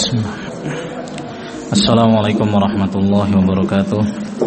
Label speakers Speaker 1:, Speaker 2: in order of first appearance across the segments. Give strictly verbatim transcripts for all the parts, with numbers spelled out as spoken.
Speaker 1: Bismillah. Assalamualaikum warahmatullahi wabarakatuh.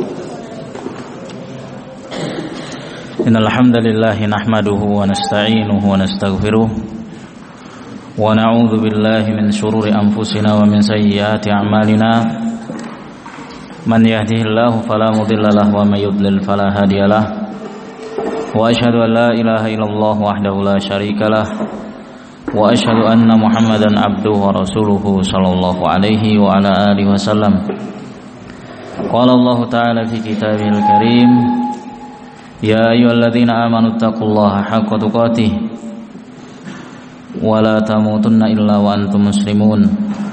Speaker 1: Innal hamdalillah nahmaduhu wa nasta'inuhu wa nastaghfiruh wa na'udzu billahi min shururi anfusina wa min sayyiati a'malina. Man yahdihillahu fala mudilla lahu wa may yudlil fala hadiyalah. Wa asyhadu an la ilaha illallah wahdahu la syarikalah wa asyhadu anna Muhammadan abduhu wa rasuluhu sallallahu alaihi wa ala alihi wasallam. Qala Allah ta'ala fi kitabihil karim, ya ayyuhalladzina amanu taqullaha haqqa tuqatih wa la tamutunna illa wa antum muslimun.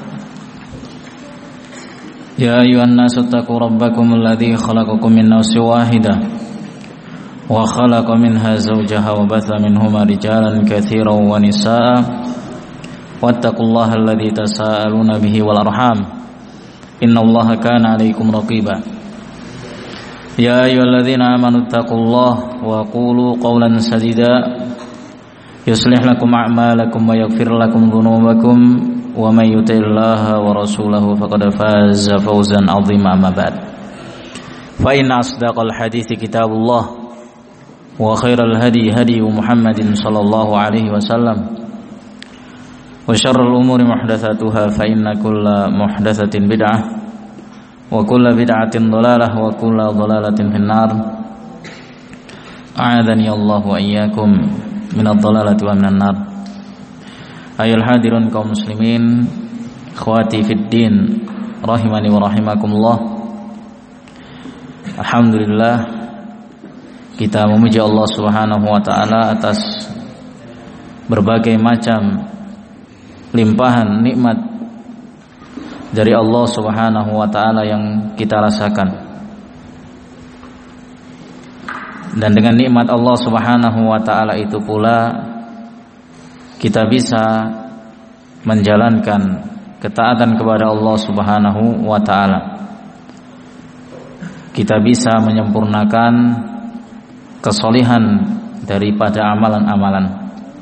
Speaker 1: Ya ayyuhan nasu taqu rabbakum alladzi khalaqakum min nafsin wahidah wa khalaqa minha zawjaha wa batha minhuma rijalan katsiran wa nisaa wattaqullaha alladzi tasaaluna bihi wal arham innallaha kana 'alaikum raqiba. Ya ayyuhalladzina amanu taqullaha wa qulu qawlan sadida yuslih lakum a'malakum wa yaghfir lakum dhunubakum wa may yuti'illaha wa rasulahu faqad faza fawzan 'azima. Amma ba'd, fa inna asdaqal hadithi kitabullah wa khairal hadi hadi Muhammadin sallallahu alaihi wasallam wa syarrul umuri muhdatsatuha fa inna kulla muhdatsatin bid'ah wa kulla bid'atin dhalalah wa kulla dhalalatin finnar. A'adani Allah wa iyyakum minadh dhalalati wa minan nar. Ayol hadirun kaum muslimin, ikhwati fid din, rahimani wa rahimakumullah. Alhamdulillah, kita memuji Allah Subhanahu wa taala atas berbagai macam limpahan nikmat dari Allah Subhanahu wa taala yang kita rasakan. Dan dengan nikmat Allah Subhanahu wa taala itu pula kita bisa menjalankan ketaatan kepada Allah Subhanahu wa taala. Kita bisa menyempurnakan kesolihan daripada amalan-amalan.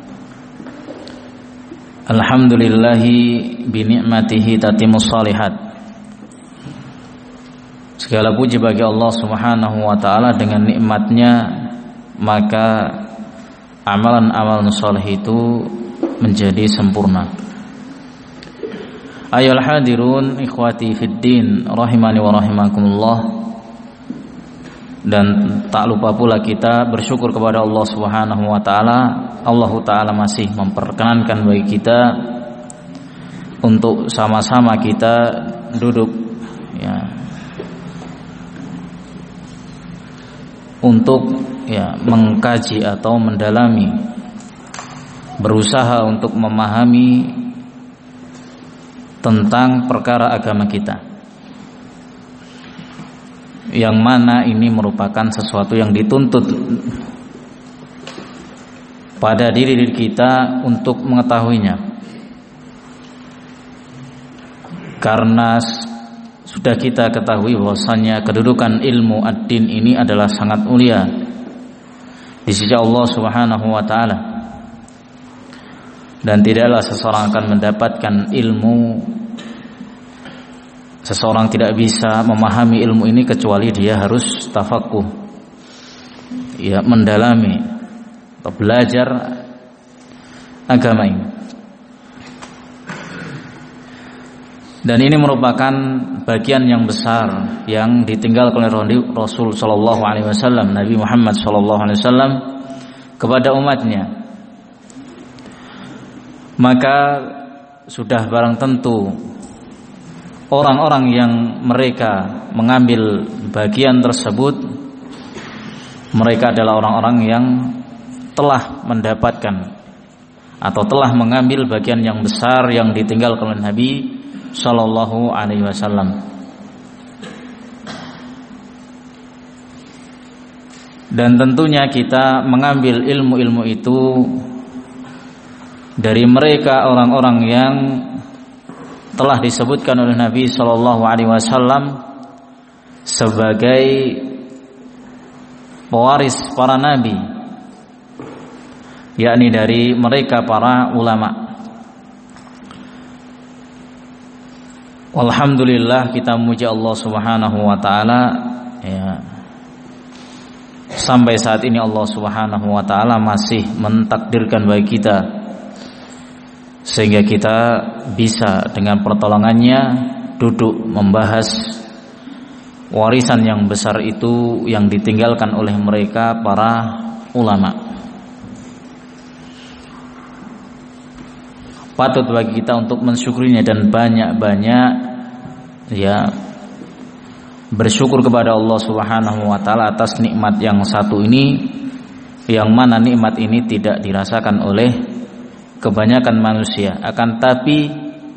Speaker 1: Alhamdulillahi bini'matihi tatimus shalihat. Segala puji bagi Allah Subhanahu wa taala, dengan nikmatnya maka amalan-amalan sholih itu menjadi sempurna. Ayol hadirun ikhwati fid din, rahimani wa rahimakumullah. Dan tak lupa pula kita bersyukur kepada Allah Subhanahu wa taala. Allah taala masih memperkenankan bagi kita untuk sama-sama kita duduk ya, untuk ya mengkaji atau mendalami, berusaha untuk memahami tentang perkara agama kita, yang mana ini merupakan sesuatu yang dituntut pada diri diri kita untuk mengetahuinya, karena sudah kita ketahui bahwasanya kedudukan ilmu ad-din ini adalah sangat mulia di sisi Allah Subhanahu wa taala, dan tidaklah seseorang akan mendapatkan ilmu, seseorang tidak bisa memahami ilmu ini kecuali dia harus tafaqquh, ya, mendalami atau belajar agama ini. Dan ini merupakan bagian yang besar yang ditinggalkan oleh Rasul sallallahu alaihi wasallam, Nabi Muhammad sallallahu alaihi wasallam kepada umatnya. Maka sudah barang tentu orang-orang yang mereka mengambil bagian tersebut, mereka adalah orang-orang yang telah mendapatkan atau telah mengambil bagian yang besar yang ditinggalkan oleh Nabi sallallahu alaihi wasallam. Dan tentunya kita mengambil ilmu-ilmu itu dari mereka orang-orang yang telah disebutkan oleh Nabi sallallahu alaihi wasallam sebagai pewaris para nabi, yakni dari mereka para ulama. Alhamdulillah, kita memuji Allah Subhanahu wa taala ya. Sampai saat ini Allah Subhanahu wa taala masih mentakdirkan bagi kita sehingga kita bisa dengan pertolongannya duduk membahas warisan yang besar itu yang ditinggalkan oleh mereka para ulama. Patut bagi kita untuk mensyukurinya dan banyak-banyak ya bersyukur kepada Allah Subhanahu wa taala atas nikmat yang satu ini, yang mana nikmat ini tidak dirasakan oleh kebanyakan manusia, akan tapi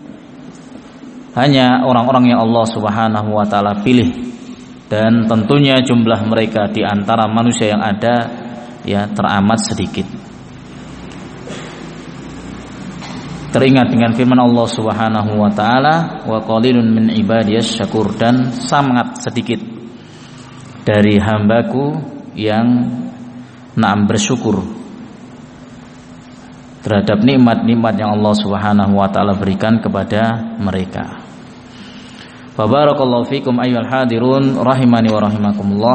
Speaker 1: hanya orang-orang yang Allah Subhanahu wa taala pilih, dan tentunya jumlah mereka di antara manusia yang ada ya teramat sedikit. Teringat dengan firman Allah Subhanahu wa taala, wa qalilun min ibadiyas syakur, dan sangat sedikit dari hambaku yang na'am bersyukur terhadap nikmat-nikmat yang Allah Subhanahu wa taala berikan kepada mereka. Fa barakallahu fikum ayyuhal hadirun rahimani wa rahimakumullah.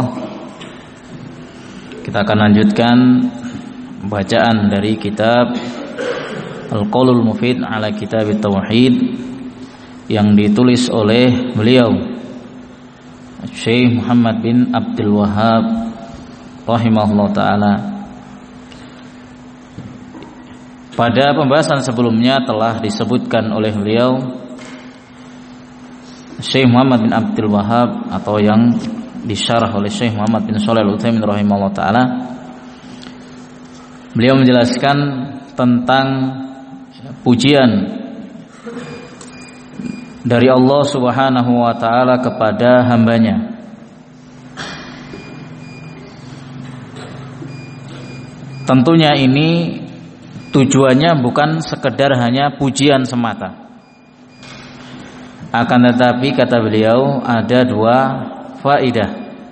Speaker 1: Kita akan lanjutkan bacaan dari kitab Al-Qaulul Mufid ala Kitab Tauhid yang ditulis oleh beliau Syekh Muhammad bin Abdul Wahhab rahimahullah taala. Pada pembahasan sebelumnya telah disebutkan oleh beliau Syekh Muhammad bin Abdul Wahhab, atau yang disyarah oleh Syekh Muhammad bin Shalih Al-Utsaimin rahimahullah taala. Beliau menjelaskan tentang pujian dari Allah Subhanahu wa taala kepada hambanya. Tentunya ini tujuannya bukan sekedar hanya pujian semata, akan tetapi kata beliau ada dua faidah,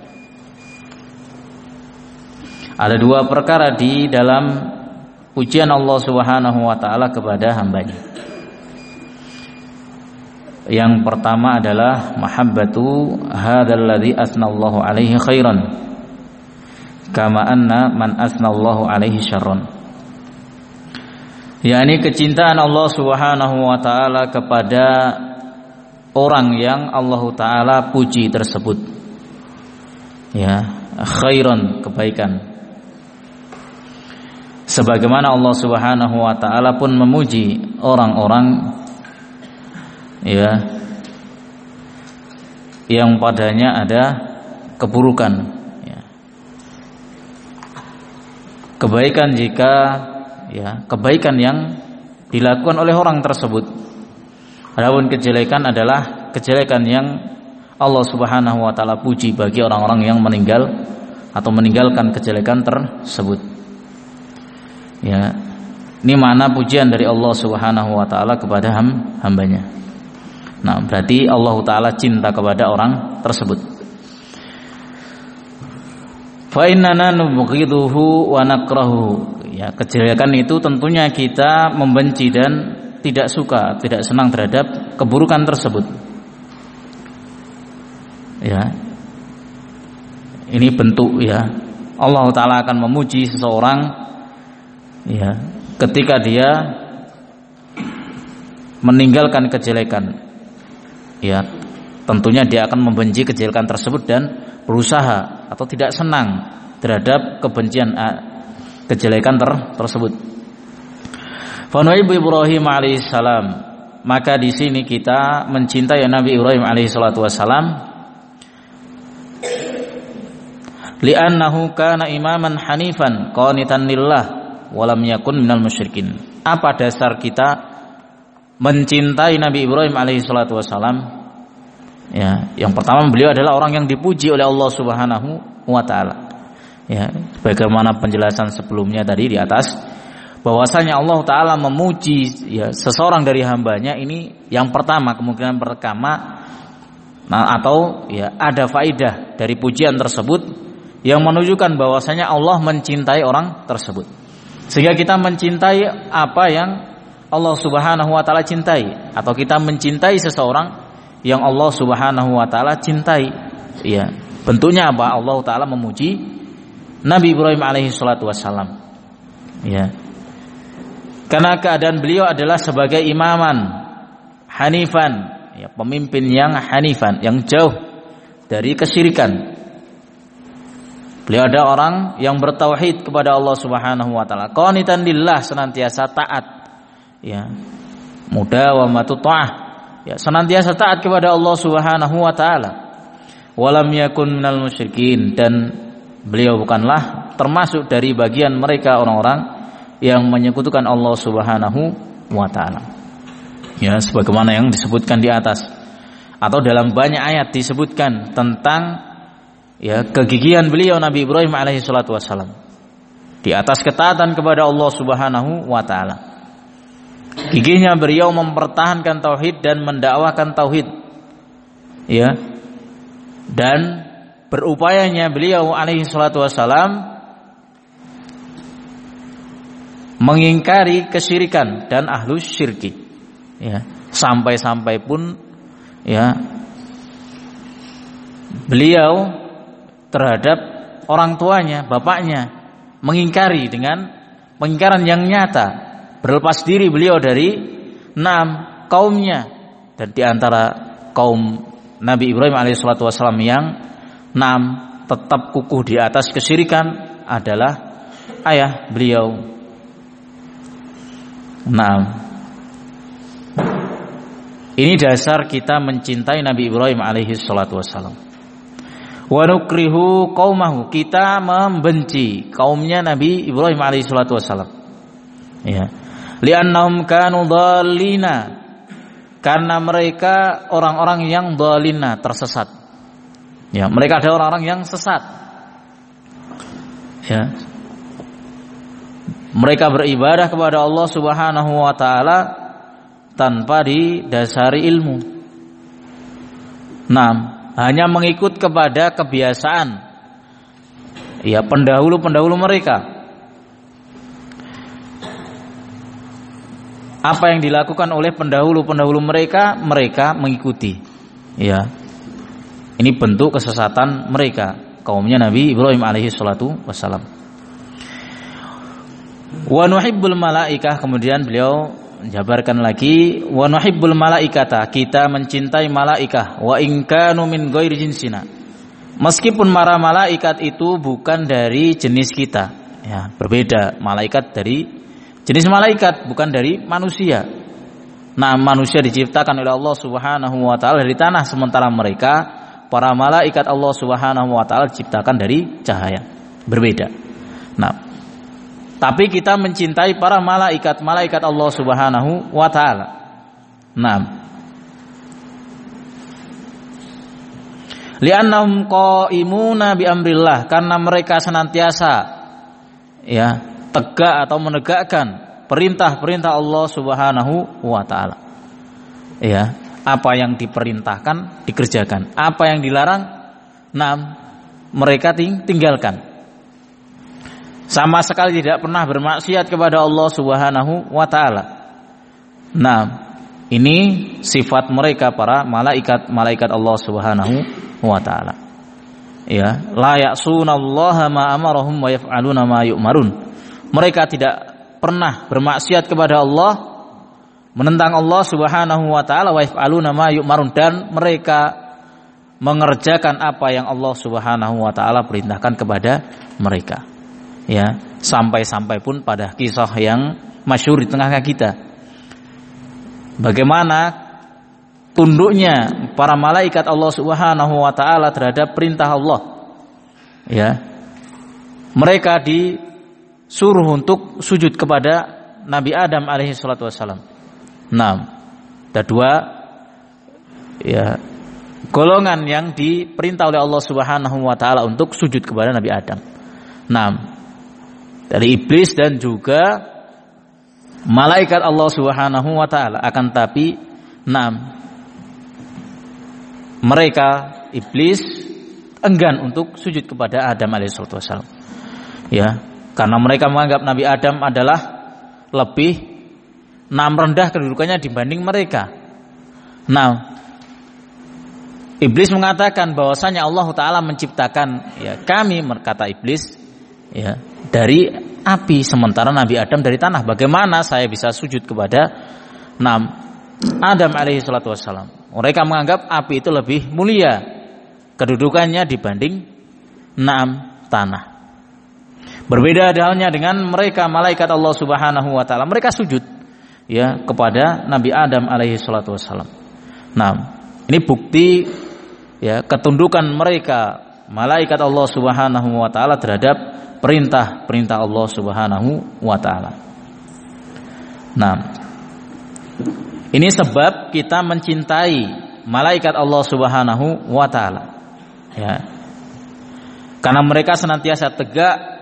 Speaker 1: ada dua perkara di dalam pujian Allah Subhanahu wa taala kepada hambanya. Yang pertama adalah mahabbatu hadzal ladzi asnallahu alaihi khairan kama anna man asnallahu alaihi syarran. yakni kecintaan Allah Subhanahu wa taala kepada orang yang Allah taala puji tersebut. Ya, khairan, kebaikan. Sebagaimana Allah Subhanahu wa taala pun memuji orang-orang ya yang padanya ada keburukan, ya. Kebaikan jika ya kebaikan yang dilakukan oleh orang tersebut. Adapun kejelekan adalah kejelekan yang Allah Subhanahu wa taala puji bagi orang-orang yang meninggal atau meninggalkan kejelekan tersebut. Ya, ini makna pujian dari Allah Subhanahu wa taala kepada ham, hambanya. Nah, berarti Allah taala cinta kepada orang tersebut. Fa innana nubghiduhu wa nakrahu. Ya, kejelekan itu tentunya kita membenci dan tidak suka, tidak senang terhadap keburukan tersebut. Ya. Ini bentuk ya. Allah taala akan memuji seseorang ya, ketika dia meninggalkan kejelekan, ya, tentunya dia akan membenci kejelekan tersebut dan berusaha atau tidak senang terhadap kebencian kejelekan ter tersebut. Fanu'ibu Ibrahim alaihissalam, maka di sini kita mencintai Nabi Ibrahim alaihissalatu wassalam, li'annahu kana imaman hanifan qanitan lillah walam yakun minal musyrikin. Apa dasar kita mencintai Nabi Ibrahim alaihissalatu wassalam? Ya, yang pertama beliau adalah orang yang dipuji oleh Allah Subhanahu wa taala. Ya, bagaimana penjelasan sebelumnya tadi di atas, bahwasanya Allah taala memuji ya seseorang dari hambanya ini yang pertama, kemungkinan pertama, nah, atau ya ada faidah dari pujian tersebut yang menunjukkan bahwasanya Allah mencintai orang tersebut. Sehingga kita mencintai apa yang Allah Subhanahu wa taala cintai, atau kita mencintai seseorang yang Allah Subhanahu wa taala cintai. Ya, bentuknya apa? Allah taala memuji Nabi Ibrahim alaihi salatu wassalam. Ya. Karena keadaan beliau adalah sebagai imaman hanifan, ya, pemimpin yang hanifan, yang jauh dari kesyirikan. Beliau ada orang yang bertauhid kepada Allah Subhanahu wa taala, qanitan lillah, senantiasa taat, ya, mudawamatu ta'ah, ya, senantiasa taat kepada Allah Subhanahu wa taala. Walam yakun minal musyrikin, dan beliau bukanlah termasuk dari bagian mereka orang-orang yang menyekutukan Allah Subhanahu wa taala. Ya, sebagaimana yang disebutkan di atas, atau dalam banyak ayat disebutkan tentang, ya, kegigihan beliau Nabi Ibrahim alaihi salatu wassalam di atas ketaatan kepada Allah Subhanahu wa taala. Gigihnya beliau mempertahankan tauhid dan mendakwakan tauhid. Ya. Dan berupayanya beliau alaihi salatu wassalam mengingkari kesyirikan dan ahlus syirki. Ya, sampai-sampai pun, ya, beliau terhadap orang tuanya, bapaknya, mengingkari dengan pengingkaran yang nyata. Berlepas diri beliau dari enam kaumnya, dan di antara kaum Nabi Ibrahim alaihissalatu wassalam yang enam tetap kukuh di atas kesyirikan adalah ayah beliau. Enam. Ini dasar kita mencintai Nabi Ibrahim alaihissalatu wassalam. Wa nukrihu qaumahu, kita membenci kaumnya Nabi Ibrahim alaihi salatu wasallam. Ya. Li'annahum kanu dhallina, karena mereka orang-orang yang dhalina, tersesat. Ya, mereka ada orang-orang yang sesat. Ya. Mereka beribadah kepada Allah Subhanahu wa taala tanpa didasari ilmu. Naam, hanya mengikut kepada kebiasaan, ya, pendahulu-pendahulu mereka. Apa yang dilakukan oleh pendahulu-pendahulu mereka, mereka mengikuti. Ya, ini bentuk kesesatan mereka, kaumnya Nabi Ibrahim alaihi salatu wassalam. Wa nuhibbul malaikah, kemudian beliau jabarkan lagi, wa nuhibbul malaikata, kita mencintai malaikah, wa in kanu min ghairi jinsina, meskipun para malaikat itu bukan dari jenis kita. Ya, berbeda malaikat dari jenis malaikat, bukan dari manusia. Nah, manusia diciptakan oleh Allah Subhanahu wa taala dari tanah, sementara mereka para malaikat Allah Subhanahu wa taala diciptakan dari cahaya. Berbeda. Nah, tapi kita mencintai para malaikat, malaikat Allah Subhanahu wa taala. Nah, li'annahum qa'imuna bi amrillah, karena mereka senantiasa, ya, tegak atau menegakkan perintah-perintah Allah Subhanahu wa taala. Ya, apa yang diperintahkan dikerjakan, apa yang dilarang, nah, mereka ting- tinggalkan. Sama sekali tidak pernah bermaksiat kepada Allah Subhanahu wa taala. Nah, ini sifat mereka para malaikat-malaikat Allah Subhanahu wa taala. Ya, la ya'sunallaha ma amarahum wa yaf'aluna ma yu'marun. Mereka tidak pernah bermaksiat kepada Allah, menentang Allah Subhanahu wa taala, wa yaf'aluna ma yu'marun, dan mereka mengerjakan apa yang Allah Subhanahu wa taala perintahkan kepada mereka. Ya, sampai-sampai pun pada kisah yang masyhur di tengah kita, bagaimana tunduknya para malaikat Allah Subhanahu wa taala terhadap perintah Allah. Ya. Mereka disuruh untuk sujud kepada Nabi Adam alaihi salatu wassalam. Nah, ada dua, ya, golongan yang diperintah oleh Allah Subhanahu wa taala untuk sujud kepada Nabi Adam. Nah, dari iblis dan juga malaikat Allah Subhanahu wa taala. Akan tapi, nah, mereka iblis enggan untuk sujud kepada Adam alaihissalatu wassalam. Ya, karena mereka menganggap Nabi Adam adalah lebih nah rendah kedudukannya dibanding mereka. Nah, Iblis mengatakan bahwasanya Allah Ta'ala menciptakan ya kami, kata iblis, ya dari api sementara Nabi Adam dari tanah. Bagaimana saya bisa sujud kepada Nam Adam alaihi salatu wassalam? Mereka menganggap api itu lebih mulia kedudukannya dibanding Nam tanah. Berbeda halnya dengan mereka malaikat Allah Subhanahu wa taala. Mereka sujud ya kepada Nabi Adam alaihi salatu wassalam. Nah, ini bukti ya ketundukan mereka malaikat Allah Subhanahu wa taala terhadap perintah-perintah Allah Subhanahu wa taala. Nah, ini sebab kita mencintai malaikat Allah Subhanahu wa taala. Ya. Karena mereka senantiasa tegak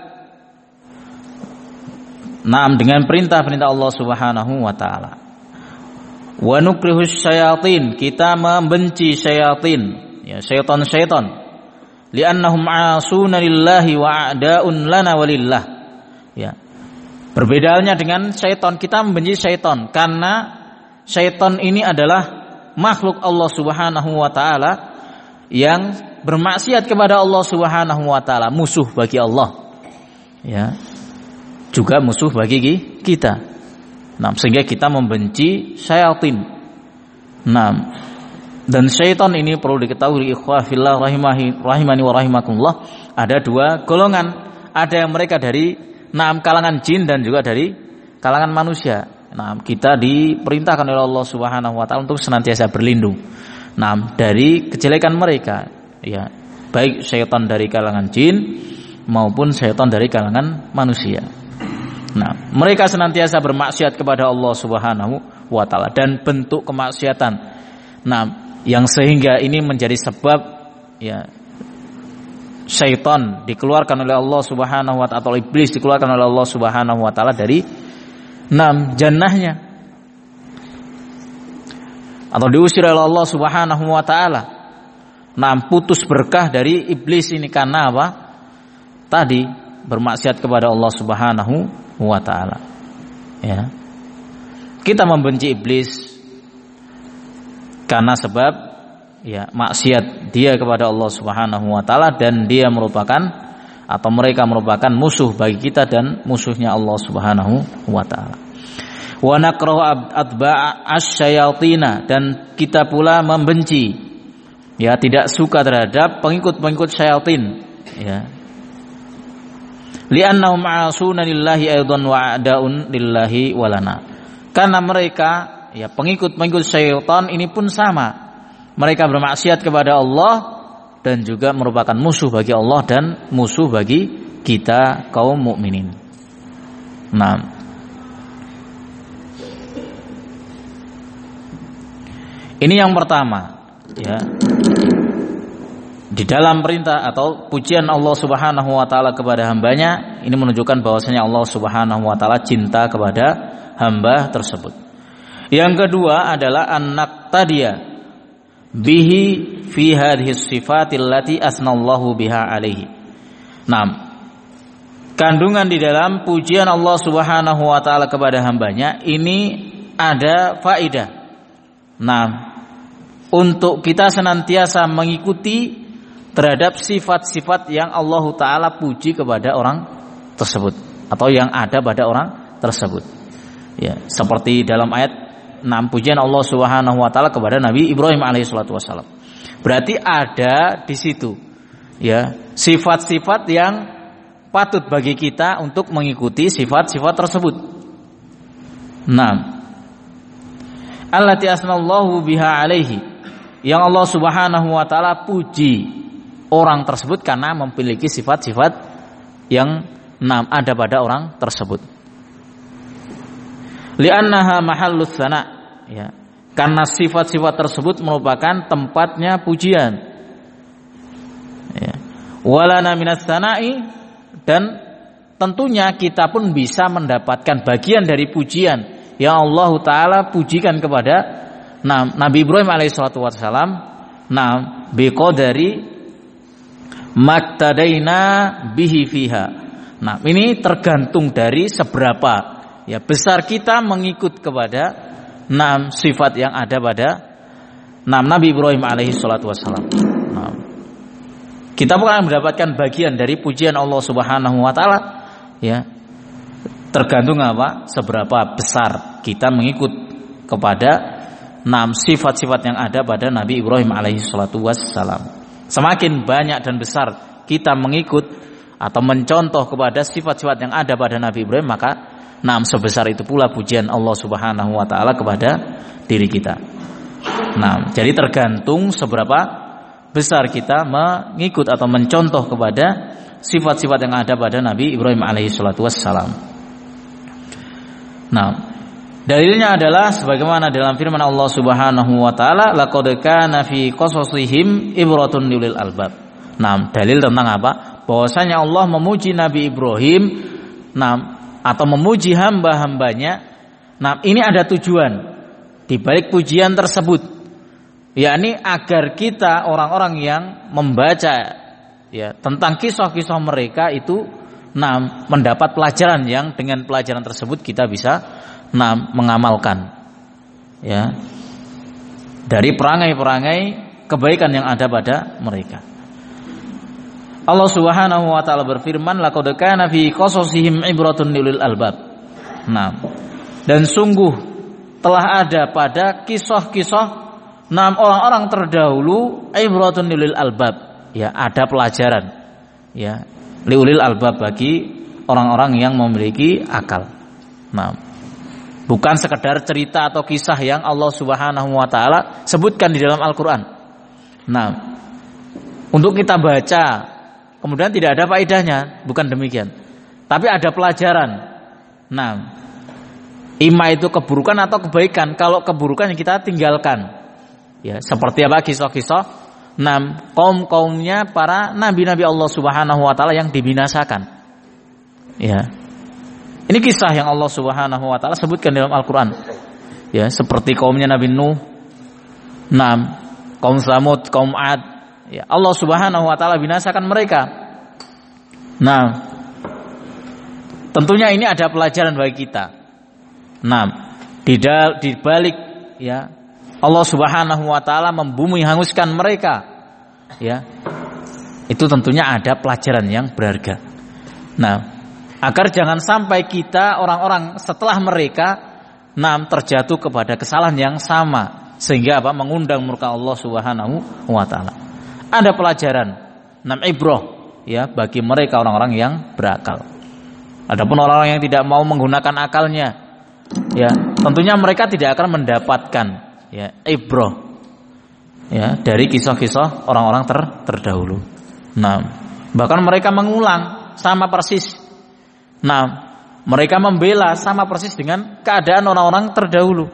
Speaker 1: Naam dengan perintah-perintah Allah Subhanahu wa taala. Wa nukrihus syayatin, kita membenci syayatin, ya syaitan-syaitan. Li'annahum 'asuna lillahi wa a'da'un lana walillah. Ya. Perbedaannya dengan syaitan, kita membenci syaitan karena syaitan ini adalah makhluk Allah Subhanahu wa taala yang bermaksiat kepada Allah Subhanahu wa taala, musuh bagi Allah. Ya. Juga musuh bagi kita. Nah, sehingga kita membenci syaitan. Nah, dan syaitan ini perlu diketahui ikhwah fillah rahimahi rahimani wa rahimakumullah, ada dua golongan. Ada yang mereka dari naam kalangan jin dan juga dari kalangan manusia. Nah, kita diperintahkan oleh Allah Subhanahu wa taala untuk senantiasa berlindung nah dari kejelekan mereka, ya, baik syaitan dari kalangan jin maupun syaitan dari kalangan manusia. Nah, mereka senantiasa bermaksiat kepada Allah Subhanahu wa taala dan bentuk kemaksiatan. Nah, yang sehingga ini menjadi sebab ya syaitan dikeluarkan oleh Allah Subhanahu wa taala atau iblis dikeluarkan oleh Allah Subhanahu wa taala dari enam jannahnya atau diusir oleh Allah Subhanahu wa taala. Nah, putus berkah dari iblis ini karena apa? Tadi bermaksiat kepada Allah Subhanahu wa ta'ala. Ya. Kita membenci iblis karena sebab ya maksiat dia kepada Allah Subhanahu wa taala dan dia merupakan atau mereka merupakan musuh bagi kita dan musuhnya Allah Subhanahu wa taala. Wa nakrahu atba'a asyayatina, dan kita pula membenci ya tidak suka terhadap pengikut-pengikut syaitan, ya. Li'annahum 'asuna lillahi aidan wa a'da'un lillahi walana. Karena mereka ya pengikut-pengikut syaitan ini pun sama. Mereka bermaksiat kepada Allah dan juga merupakan musuh bagi Allah dan musuh bagi kita kaum mukminin. Nah, ini yang pertama, ya. Di dalam perintah atau pujian Allah Subhanahu wa taala kepada hambanya, ini menunjukkan bahwasanya Allah Subhanahu wa taala cinta kepada hamba tersebut. Yang kedua adalah an-naqtadiya bihi fi hadhihi sifatil lati asnallahu biha alaihi. Nah, kandungan di dalam pujian Allah Subhanahu wa taala kepada hambanya ini ada faedah. Nah, untuk kita senantiasa mengikuti terhadap sifat-sifat yang Allah Ta'ala puji kepada orang tersebut atau yang ada pada orang tersebut, ya, seperti dalam ayat enam pujian Allah Subhanahu wa taala kepada Nabi Ibrahim alaihi salatu wasallam. Berarti ada di situ ya sifat-sifat yang patut bagi kita untuk mengikuti sifat-sifat tersebut. Nah, allati asnallahu biha alaihi, yang Allah Subhanahu wa taala puji orang tersebut karena memiliki sifat-sifat yang enam ada pada orang tersebut. Li'annaha mahallus sana, ya, karena sifat-sifat tersebut merupakan tempatnya pujian. Ya. Walana minas sana'i, dan tentunya kita pun bisa mendapatkan bagian dari pujian yang Allah Ta'ala pujikan kepada nah, Nabi Ibrahim alaihissalatu wassalam, nah, biqadari maktadaina bihi fiha. Nah, ini tergantung dari seberapa ya besar kita mengikut kepada enam sifat yang ada pada Nah, Nabi Ibrahim alaihi salatu wassalam. Nah, kita bukan mendapatkan bagian dari pujian Allah Subhanahu wa taala, ya. Tergantung apa? Seberapa besar kita mengikut kepada enam sifat-sifat yang ada pada Nabi Ibrahim alaihi salatu wassalam. Semakin banyak dan besar kita mengikut atau mencontoh kepada sifat-sifat yang ada pada Nabi Ibrahim, maka enam sebesar itu pula pujian Allah Subhanahu wa taala kepada diri kita. Nah, jadi tergantung seberapa besar kita mengikut atau mencontoh kepada sifat-sifat yang ada pada Nabi Ibrahim alaihi salatu wassalam. Nah, dalilnya adalah sebagaimana dalam firman Allah Subhanahu wa taala, laqad kana fi qasasihim ibratun lil albab. Nah, dalil tentang apa? Bahwasanya Allah memuji Nabi Ibrahim, nah, atau memuji hamba-hambanya. Nah, ini ada tujuan di balik pujian tersebut, yakni agar kita orang-orang yang membaca ya tentang kisah-kisah mereka itu nah mendapat pelajaran yang dengan pelajaran tersebut kita bisa nah mengamalkan ya dari perangai-perangai kebaikan yang ada pada mereka. Allah Subhanahu wa taala berfirman, laqad kana fi qasasihim ibratun lil albab. Nah, dan sungguh telah ada pada kisah-kisah enam orang-orang terdahulu ibratun lil albab, ya ada pelajaran ya liulil albab bagi orang-orang yang memiliki akal. Nah, bukan sekedar cerita atau kisah yang Allah Subhanahu wa taala sebutkan di dalam Al-Qur'an. Nah, untuk kita baca kemudian tidak ada faedahnya, bukan demikian. Tapi ada pelajaran. Nah, ima itu keburukan atau kebaikan. Kalau keburukan yang kita tinggalkan. Ya, seperti apa kisah-kisah enam kaum-kaumnya para nabi-nabi Allah Subhanahu wa taala yang dibinasakan. Ya. Ini kisah yang Allah Subhanahu wa taala sebutkan dalam Al-Qur'an. Ya, seperti kaumnya Nabi Nuh, enam kaum Samud, kaum Ad. Ya, Allah Subhanahu wa taala binasakan mereka. Nah, tentunya ini ada pelajaran bagi kita. Nah, di di balik ya Allah Subhanahu wa taala membumi hanguskan mereka. Ya. Itu tentunya ada pelajaran yang berharga. Nah, agar jangan sampai kita orang-orang setelah mereka nah terjatuh kepada kesalahan yang sama sehingga apa mengundang murka Allah Subhanahu wa taala. Ada pelajaran enam ibrah ya bagi mereka orang-orang yang berakal. Adapun orang-orang yang tidak mau menggunakan akalnya ya tentunya mereka tidak akan mendapatkan ya ibrah ya dari kisah-kisah orang-orang ter, terdahulu. Nah, bahkan mereka mengulang sama persis. Nah, mereka membela sama persis dengan keadaan orang-orang terdahulu.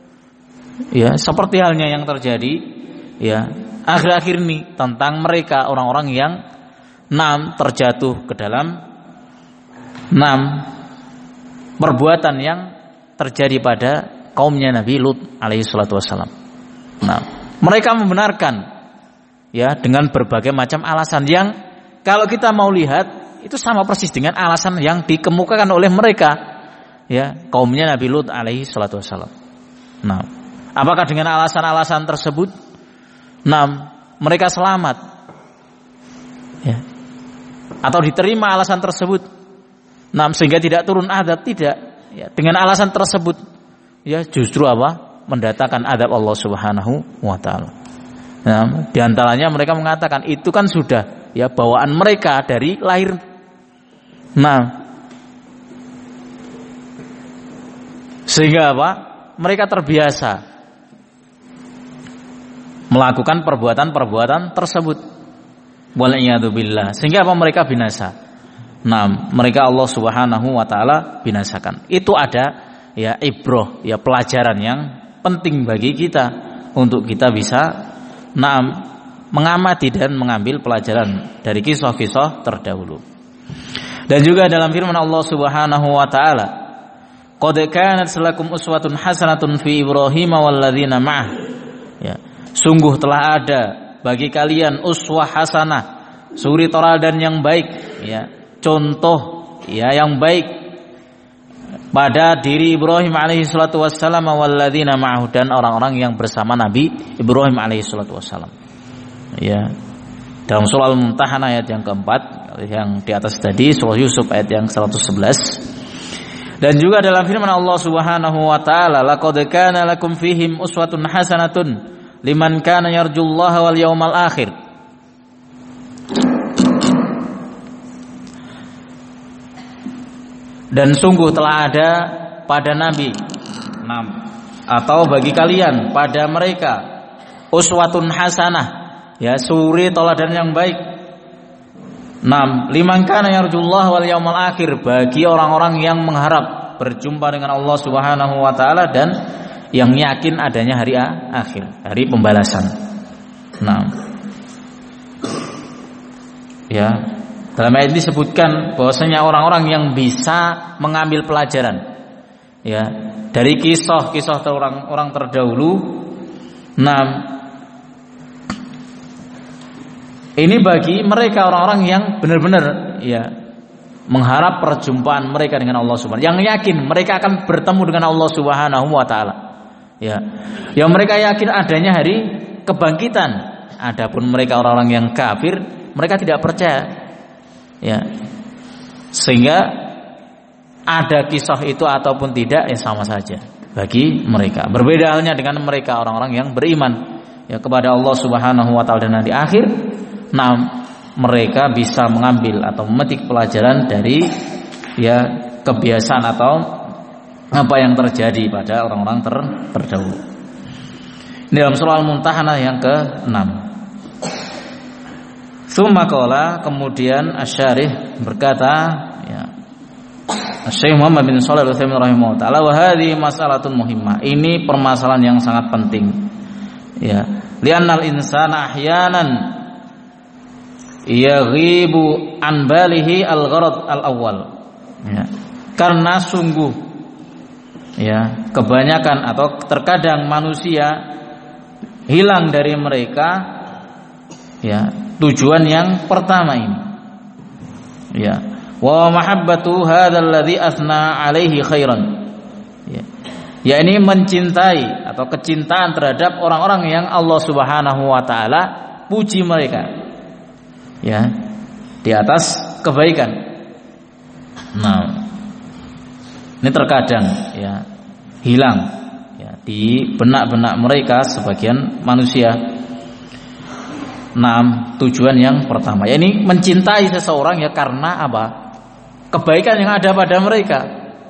Speaker 1: Ya, seperti halnya yang terjadi ya akhir-akhir ini tentang mereka orang-orang yang enam terjatuh ke dalam enam perbuatan yang terjadi pada kaumnya Nabi Lut alaihi salatu wassalam. Nah, mereka membenarkan ya dengan berbagai macam alasan yang kalau kita mau lihat itu sama persis dengan alasan yang dikemukakan oleh mereka ya kaumnya Nabi Lut alaihi salatu wassalam. Nah, apakah dengan alasan-alasan tersebut nah mereka selamat ya atau diterima alasan tersebut nah sehingga tidak turun azab? Tidak ya, dengan alasan tersebut ya justru apa mendatangkan azab Allah Subhanahu wa taala. Nah, di antaranya mereka mengatakan itu kan sudah ya bawaan mereka dari lahir. Nah, sehingga apa mereka terbiasa melakukan perbuatan-perbuatan tersebut. Wal'iyadzubillah. Sehingga apa mereka binasa. Nah, mereka Allah Subhanahu wa taala binasakan. Itu ada ya ibrah, ya pelajaran yang penting bagi kita untuk kita bisa nah mengamati dan mengambil pelajaran dari kisah-kisah terdahulu. Dan juga dalam firman Allah Subhanahu wa taala, "Qad kanat lakum uswatun hasanatun fi Ibrahim walladzina ma'ah." Ya. Sungguh telah ada bagi kalian uswah hasanah, suri teladan yang baik, ya, contoh ya yang baik pada diri Ibrahim alaihi salatu wassalam walladzina ma'ahu, dan orang-orang yang bersama Nabi Ibrahim alaihi salatu wassalam. Ya. Dalam surah Al-Mumtahanah ayat yang keempat, yang di atas tadi surah Yusuf ayat yang seratus sebelas. Dan juga dalam firman Allah Subhanahu wa taala, laqad kana lakum fihim uswatun hasanatun liman kana yarjullaha wal yawmal akhir. Dan sungguh telah ada pada Nabi enam atau bagi kalian pada mereka uswatun hasanah, ya, suri teladan yang baik. enam liman kana yarjullaha wal yawmal akhir, bagi orang-orang yang mengharap berjumpa dengan Allah Subhanahu wa taala dan yang yakin adanya hari akhir, hari pembalasan. enam Ya. Dalam ayat ini disebutkan bahwasanya orang-orang yang bisa mengambil pelajaran, ya, dari kisah-kisah orang-orang terdahulu. Nah, ini bagi mereka orang-orang yang benar-benar, ya, mengharap perjumpaan mereka dengan Allah Subhanahu, yang yakin mereka akan bertemu dengan Allah Subhanahu wa taala. Ya. Yang mereka yakin adanya hari kebangkitan. Adapun mereka orang-orang yang kafir, mereka tidak percaya. Ya, sehingga ada kisah itu ataupun tidak, ya sama saja bagi mereka. Berbeda halnya dengan mereka orang-orang yang beriman, ya, kepada Allah Subhanahu wa taala dan nanti akhir. Nah, mereka bisa mengambil atau memetik pelajaran dari, ya, kebiasaan atau apa yang terjadi pada orang-orang ter terdahulu. Ini dalam surah Al-Mumtahanah yang keenam. Tsumma qala, kemudian Asy-Syarih berkata, ya, Syekh Muhammad bin Shalih Al-Utsaimin rahimahullah taala, wa hadhihi mas'alatun muhimmah. Ini permasalahan yang sangat penting. Ya, li'annal insana ahyanan yaghibu an balihi al-gharad al-awwal. Ya, karena sungguh, ya, kebanyakan atau terkadang manusia hilang dari mereka, ya, tujuan yang pertama ini, ya, wa mahabbatu hadzal ladzi asna alaihi khairan, ya, ya, ini mencintai atau kecintaan terhadap orang-orang yang Allah Subhanahu wa taala puji mereka, ya, di atas kebaikan. Nah, ini terkadang, ya, hilang, ya, di benak-benak mereka sebagian manusia. Nah, tujuan yang pertama, ya, ini mencintai seseorang, ya, karena apa? Kebaikan yang ada pada mereka.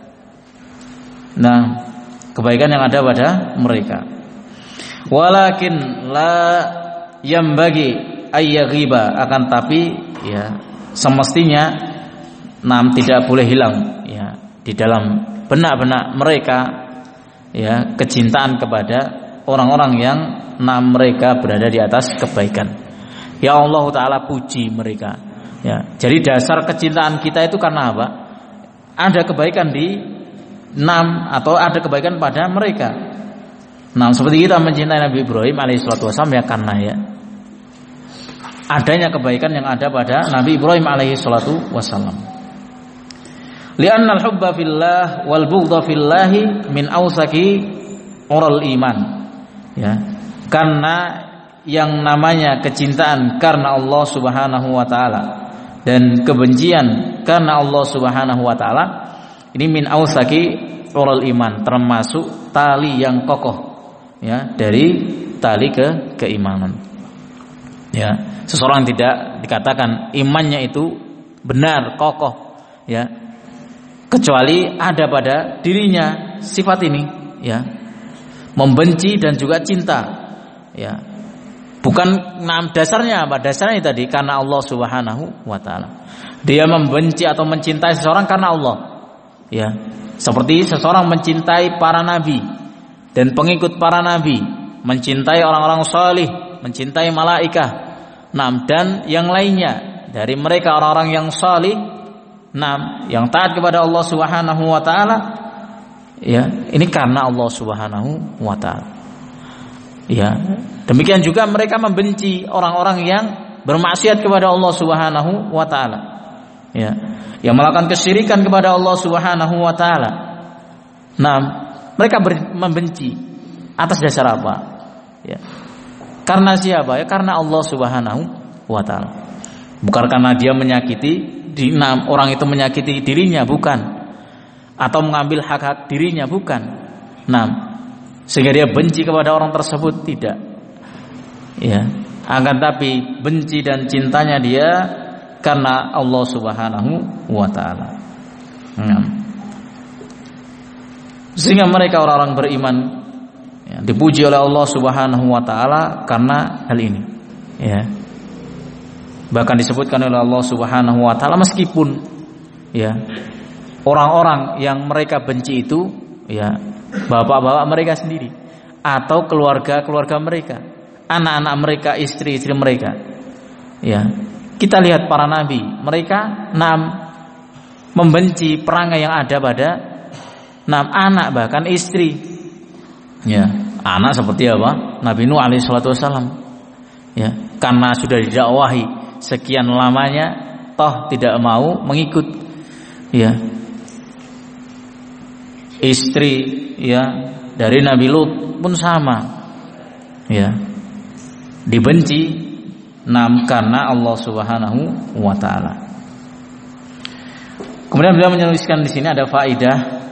Speaker 1: Nah, kebaikan yang ada pada mereka. Walakin la yambagi ayyaghiba, akan tapi, ya, semestinya, nah, tidak boleh hilang, ya, di dalam benak-benak mereka, ya, kecintaan kepada orang-orang yang, nah, mereka berada di atas kebaikan. Ya, Allah Ta'ala puji mereka, ya. Jadi dasar kecintaan kita itu karena apa? Ada kebaikan di enam atau ada kebaikan pada mereka. Nah, seperti kita mencintai Nabi Ibrahim alaihissalatu wassalam, ya, karena, ya, adanya kebaikan yang ada pada Nabi Ibrahim alaihissalatu wassalam. Li'annal hubba fillah wal bughdha fillahi min awsaki ural iman, ya, karena yang namanya kecintaan karena Allah Subhanahu wa taala dan kebencian karena Allah Subhanahu wa taala ini min ausaki ural iman, termasuk tali yang kokoh, ya, dari tali ke keimanan. Ya, seseorang tidak dikatakan imannya itu benar kokoh, ya, kecuali ada pada dirinya sifat ini, ya, membenci dan juga cinta, ya. Bukan, nah, dasarnya apa? Dasarnya tadi karena Allah Subhanahu wa taala. Dia membenci atau mencintai seseorang karena Allah, ya. Seperti seseorang mencintai para nabi dan pengikut para nabi, mencintai orang-orang salih, mencintai malaikat, nah, dan yang lainnya dari mereka orang-orang yang salih, nah, yang taat kepada Allah Subhanahu wa taala, ya, ini karena Allah Subhanahu wa taala. Ya, demikian juga mereka membenci orang-orang yang bermaksiat kepada Allah Subhanahu wa taala, ya, yang melakukan kesyirikan kepada Allah Subhanahu wa taala, Nah, mereka ber, membenci atas dasar apa? Ya. Karena siapa? Ya karena Allah Subhanahu wa taala. Bukan karena dia menyakiti di, nah, orang itu menyakiti dirinya, bukan. Atau mengambil hak-hak dirinya, bukan. Nah, sehingga dia benci kepada orang tersebut, tidak. Ya, akan tapi benci dan cintanya dia karena Allah Subhanahu wa taala. Nah. Sehingga mereka orang-orang beriman ya, dipuji oleh Allah Subhanahu wa taala karena hal ini. Ya. Bahkan disebutkan oleh Allah Subhanahu wa taala meskipun ya orang-orang yang mereka benci itu ya bapak-bapak mereka sendiri atau keluarga-keluarga mereka, anak-anak mereka, istri-istri mereka. Ya. Kita lihat para nabi, mereka enam membenci perangai yang ada pada enam anak bahkan istri. Ya, anak seperti apa? Nabi Nuh alaihi salatu wasallam. Ya, karena sudah didakwahi sekian lamanya toh tidak mau mengikut. Ya. Istri ya dari Nabi Lut pun sama. Ya. Dibenci nam karena Allah Subhanahu wa taala. Kemudian beliau menuliskan di sini ada faidah.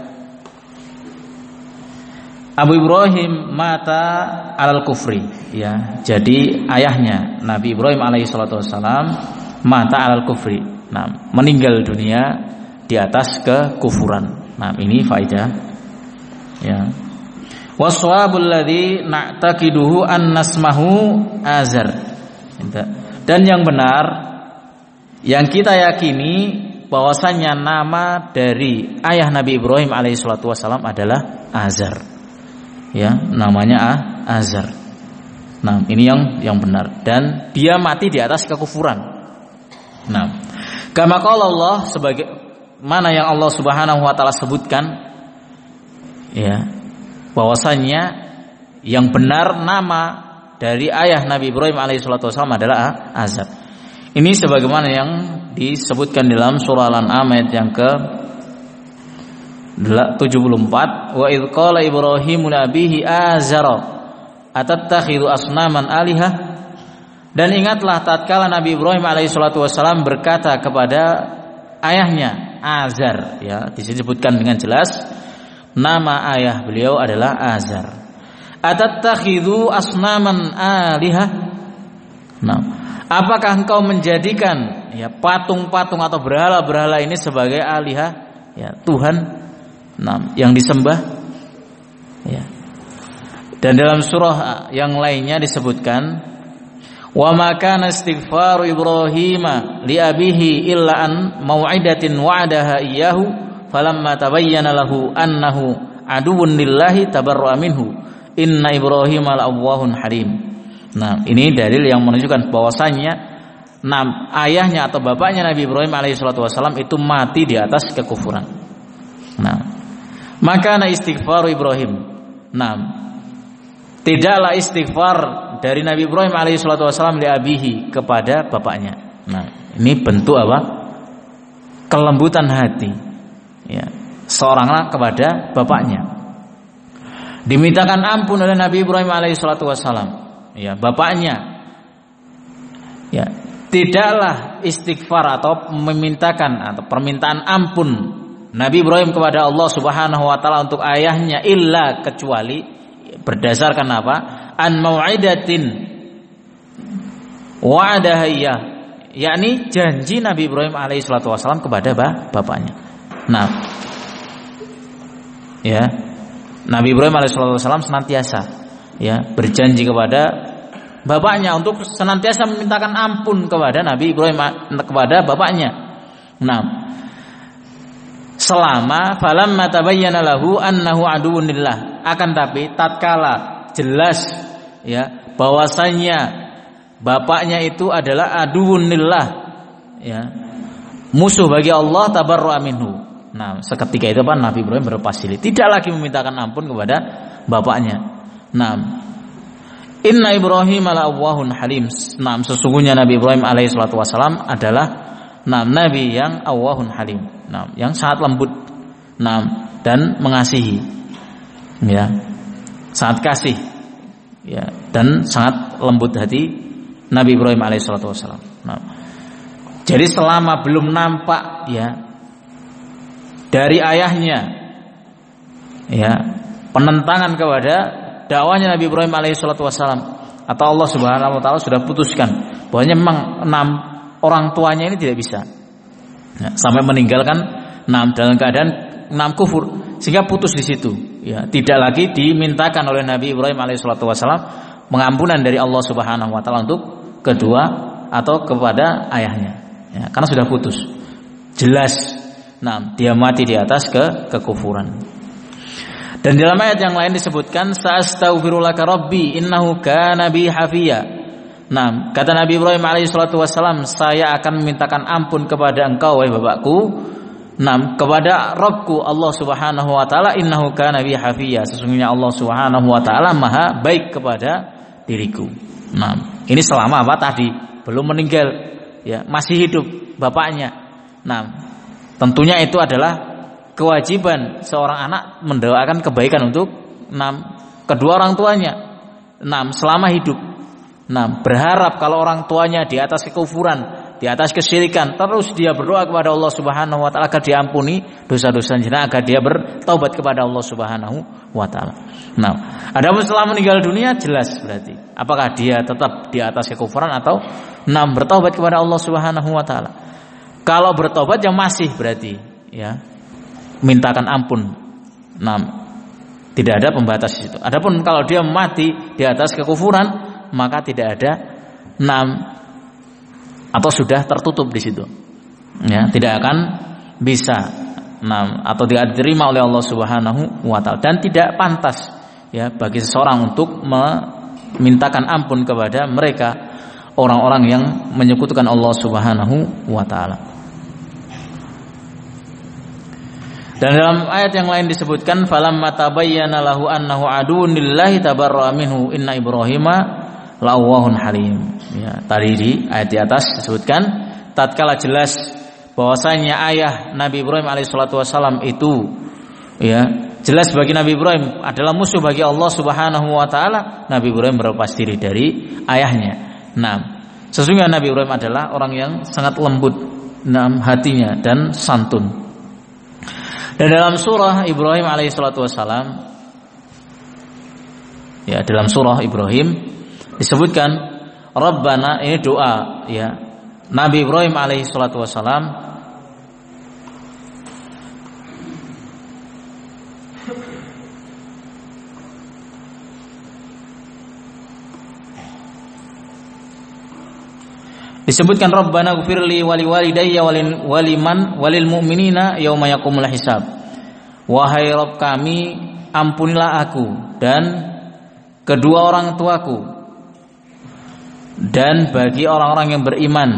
Speaker 1: Abu Ibrahim mata alal kufri, ya. Jadi ayahnya Nabi Ibrahim alaihi salatu wasalam mata alal kufri. Nah, meninggal dunia di atas kekufuran. Nah, ini faedah. Ya. Waswabul ladzi na'taqiduhu an nasmahu azar. Dan yang benar yang kita yakini bahwasanya nama dari ayah Nabi Ibrahim alaihi salatu wasalam adalah Azar. Ya, namanya Azar. Nah, ini yang yang benar dan dia mati di atas kekufuran. Nah, kama qala Allah sebagai mana yang Allah Subhanahu wa taala sebutkan ya, bahwasanya yang benar nama dari ayah Nabi Ibrahim alaihi salatu wasallam adalah Azar. Ini sebagaimana yang disebutkan dalam surah Al-An'am ayat yang ke tujuh puluh empat, wa idz qala Ibrahimu li abihi azara atattakhidhu asnaman alihah. Dan ingatlah tatkala Nabi Ibrahim alaihi salatu wasallam berkata kepada ayahnya Azar, ya, disebutkan dengan jelas nama ayah beliau adalah Azar. Atattakhidhu asnaman alihah. Nah, apakah engkau menjadikan ya patung-patung atau berhala-berhala ini sebagai alihah, ya, Tuhan? Nah, yang disembah ya. Dan dalam surah yang lainnya disebutkan wa ma kana istighfaru Ibrahim li abihi illa an mau'idatin wa'adaha iyyahu falamma tabayyana lahu annahu aduwwun lillahi tabarra'a minhu inna Ibrahima la'awwahun halim. Nah, ini dalil yang menunjukkan bahwasannya nam ayahnya atau bapaknya Nabi Ibrahim alaihi salatu wasallam itu mati di atas kekufuran. Nah, maka na istighfar Ibrahim. Nah, tidaklah istighfar dari Nabi Ibrahim alaihi salatu wasallam li abihi kepada bapaknya. Nah, ini bentuk apa? Kelembutan hati. Ya, seorang anak kepada bapaknya. Dimintakan ampun oleh Nabi Ibrahim alaihi salatu wasallam. Ya, bapaknya. Ya, tidaklah istighfar atau memintakan atau permintaan ampun Nabi Ibrahim kepada Allah Subhanahu wa taala untuk ayahnya illa kecuali berdasarkan apa? An mau'idatin wa'adaha iyyah, yakni janji Nabi Ibrahim alaihi salatu wasallam kepada bapaknya. Nah, ya. Nabi Ibrahim alaihi salatu wasallam senantiasa ya berjanji kepada bapaknya untuk senantiasa memintakan ampun kepada Nabi Ibrahim kepada bapaknya. Nah, selama falamma tabayyana lahu annahu aduwwun lillah, akan tapi tatkala jelas ya bahwasanya bapaknya itu adalah aduwwun lillah ya musuh bagi Allah tabarra'a minhu. Nah, seketika itu Pak Nabi Ibrahim berlepas diri, tidak lagi memintakan ampun kepada bapaknya. Nah, inna Ibrahim la'awwahun halim. Nah, sesungguhnya Nabi Ibrahim alaihi salatu wasallam adalah nah, nabi yang awwahun halim. Nah, yang sangat lembut, nah, dan mengasihi. ya, sangat kasih, ya, dan sangat lembut hati Nabi Ibrahim alaihissalatu wassalam. Nah, jadi selama belum nampak ya dari ayahnya ya penentangan kepada dakwahnya Nabi Ibrahim alaihissalatu wassalam, atau Allah Subhanahu wa taala sudah putuskan bahwa memang enam orang tuanya ini tidak bisa ya, sampai meninggalkan enam dalam keadaan enam kufur, sehingga putus di situ ya, tidak lagi dimintakan oleh Nabi Ibrahim alaihissalatu wassalam pengampunan dari Allah Subhanahu wa taala untuk kedua atau kepada ayahnya ya, karena sudah putus jelas. Nah, dia mati di atas ke kekufuran. Dan dalam ayat yang lain disebutkan sa'astaghfirulaka rabbi innahu kana bi hafiya. Nah, kata Nabi Ibrahim alaihissalatu wassalam, saya akan memintakan ampun kepada engkau wahai bapakku, nah, kepada Rabbku Allah Subhanahu wa taala, innahu kana bi hafiya, sesungguhnya Allah Subhanahu wa taala maha baik kepada diriku. Nah, ini selama apa tadi? Belum meninggal ya, masih hidup bapaknya. Nah, tentunya itu adalah kewajiban seorang anak mendoakan kebaikan untuk enam kedua orang tuanya, enam selama hidup. Enam berharap kalau orang tuanya di atas kekufuran, di atas kesyirikan, terus dia berdoa kepada Allah Subhanahu wa taala agar diampuni dosa-dosanya, agar dia bertaubat kepada Allah Subhanahu wa taala. Nah, adapun setelah meninggal dunia jelas berarti apakah dia tetap di atas kekufuran atau enam bertaubat kepada Allah Subhanahu wa taala. Kalau bertaubat yang masih berarti ya mintakan ampun. Nah, tidak ada pembatas di situ. Adapun kalau dia mati di atas kekufuran, maka tidak ada enam atau sudah tertutup di situ. Ya, tidak akan bisa enam atau tidak diterima oleh Allah Subhanahu wa taala, dan tidak pantas ya bagi seseorang untuk memintakan ampun kepada mereka orang-orang yang menyekutukan Allah Subhanahu wa taala. Dan dalam ayat yang lain disebutkan falamma tabayyana lahu annahu aduwwun lillahi tabarra'a minhu inna Ibrahima la'awwahun halim. Ya, tadi di ayat di atas disebutkan tatkala jelas bahwasanya ayah Nabi Ibrahim alaihissalatu wassalam itu ya jelas bagi Nabi Ibrahim adalah musuh bagi Allah Subhanahu wa taala, Nabi Ibrahim berlepas diri dari ayahnya. Nah, sesungguhnya Nabi Ibrahim adalah orang yang sangat lembut dalam hatinya dan santun. Dan dalam surah Ibrahim alaihissalatu wassalam, ya dalam surah Ibrahim disebutkan Rabbana, ini doa ya Nabi Ibrahim alaihissalatu wassalam disebutkan Rabbana gfirli wali walidayya waliman walil mu'minina yauma yaqumul hisab. Wahai Rabb kami, ampunilah aku dan kedua orang tuaku dan bagi orang-orang yang beriman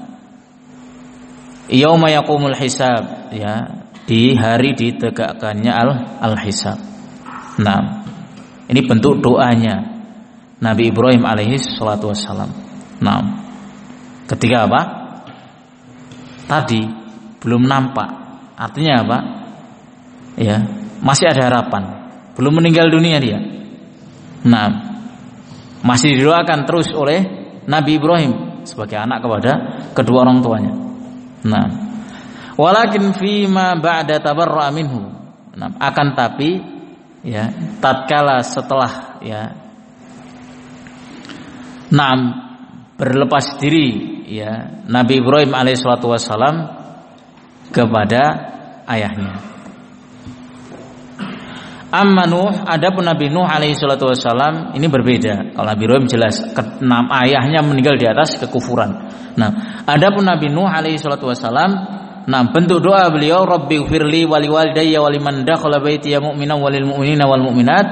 Speaker 1: yauma yaqumul hisab, ya di hari ditegakkannya al al-hisab. Nah, ini bentuk doanya Nabi Ibrahim alaihi salatu wassalam. Nah, ketika apa? Tadi belum nampak. Artinya apa? Ya, masih ada harapan. Belum meninggal dunia dia. Nah, masih didoakan terus oleh Nabi Ibrahim sebagai anak kepada kedua orang tuanya. Nah, walakin fima ba'da tabarra'a minhu. Nah, akan tapi ya, tatkala setelah ya Nah, berlepas diri ya Nabi Ibrahim alaihissalatu wassalam kepada ayahnya. Amma Nuh, adapun Nabi Nuh alaihissalatu wassalam ini berbeda. Kalau Nabi Ibrahim jelas keenam ayahnya meninggal di atas kekufuran. Nah, adapun Nabi Nuh alaihissalatu wassalam, nah bentuk doa beliau Rabbighfirli wali walidayya waliman dakhala baitiya mu'minan walil mu'minina wal mu'minat.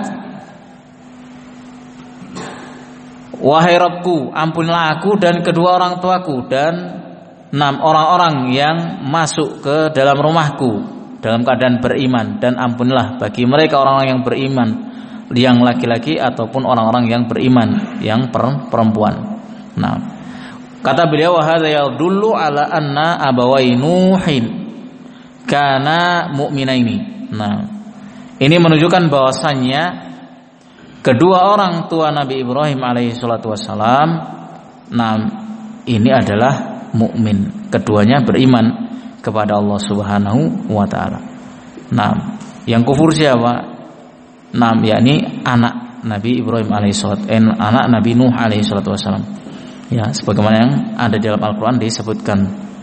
Speaker 1: Wahai Rabbku, ampunilah aku dan kedua orang tuaku dan enam orang-orang yang masuk ke dalam rumahku dalam keadaan beriman, dan ampunilah bagi mereka orang-orang yang beriman, yang laki-laki ataupun orang-orang yang beriman yang perempuan. Nah, kata beliau wa hadza yadullu ala anna abawai Nuhin kana mu'minaini. Nah, Ini menunjukkan bahwasannya kedua orang tua Nabi Ibrahim alaihi salatu wassalam, nah ini adalah mukmin. Keduanya beriman kepada Allah Subhanahu wa taala. Nah, yang kufur siapa? Nah, yakni anak Nabi Ibrahim alaihissalam, eh, anak Nabi Nuh alaihissalatu wassalam. Ya, sebagaimana yang ada di dalam Al-Qur'an disebutkan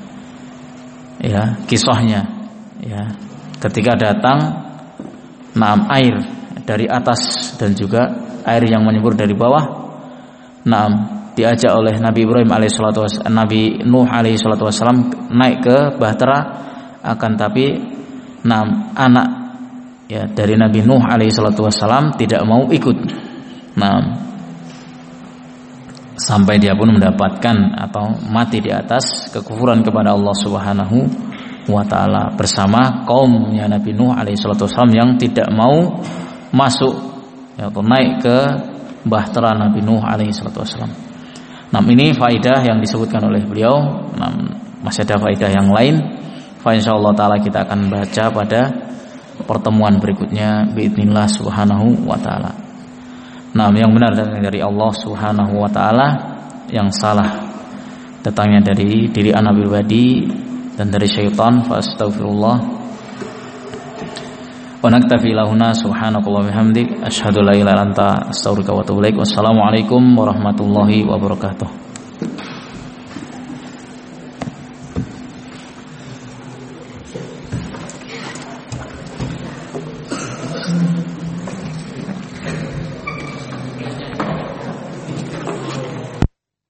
Speaker 1: ya kisahnya. Ya, ketika datang enam air dari atas dan juga air yang menyembur dari bawah. Nah, diajak oleh Nabi Ibrahim alaihissalatu wassalam, Nabi Nuh alaihissalatu wassalam naik ke bahtera, akan tapi enam anak ya dari Nabi Nuh alaihissalatu wassalam tidak mau ikut. Nah, sampai dia pun mendapatkan atau mati di atas kekufuran kepada Allah Subhanahu wa taala bersama kaumnya Nabi Nuh alaihissalatu wassalam yang tidak mau masuk ya, atau naik ke bahtera Nabi Nuh alaihissalatu wassalam. Nah, ini faidah yang disebutkan oleh beliau. Nah, masih ada faidah yang lain. Fa insyaallah taala kita akan baca pada pertemuan berikutnya biidznillah subhanahu wa taala. Nah, yang benar datangnya dari Allah Subhanahu wa taala, yang salah datangnya dari diri ana pribadi dan dari syaitan. Fa astaghfirullah. Wa naktafi lahuna subhanallahi wa bihamdik asyhadu la ilaha illa anta astaghfiruka wa atubu ilaik. Wassalamualaikum warahmatullahi wabarakatuh.